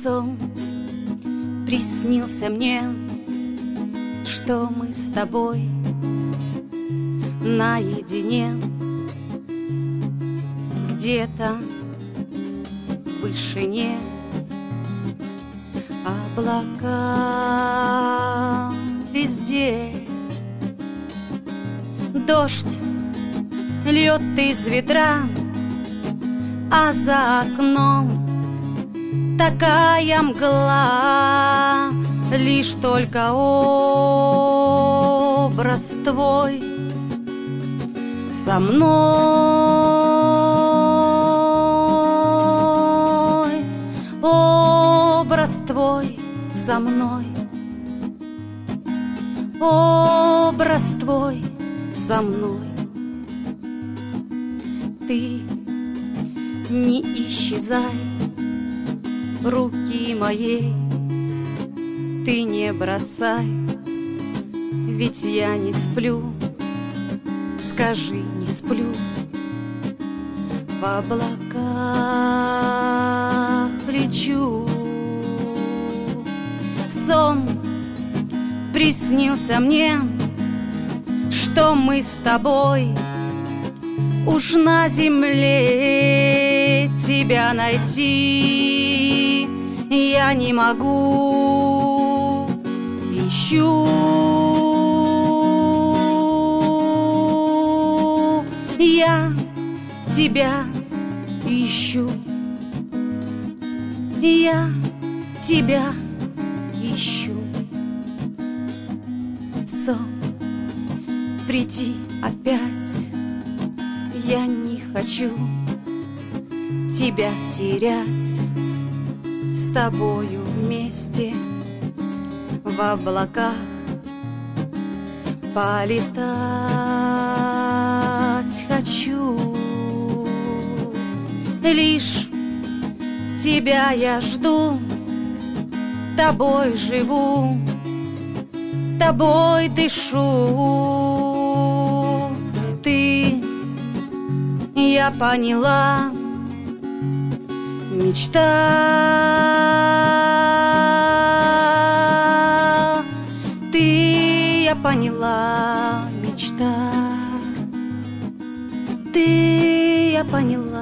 Сон приснился мне, что мы с тобой наедине где-то в вышине. Облака везде, дождь льет из ведра, а за окном такая мгла. Лишь только образ твой со мной, образ твой со мной, образ твой со мной. Ты не исчезай руки моей, ты не бросай, ведь я не сплю. Скажи, не сплю. В облаках лечу. Сон приснился мне, что мы с тобой уж на земле. Тебя найти я не могу, ищу. Я тебя ищу, я тебя ищу. Сон, приди опять, я не хочу тебя терять. С тобою вместе в облаках полетать хочу. Лишь тебя я жду, тобой живу, тобой дышу. Ты, я поняла, мечта. Ты, я поняла, мечта. Ты, я поняла.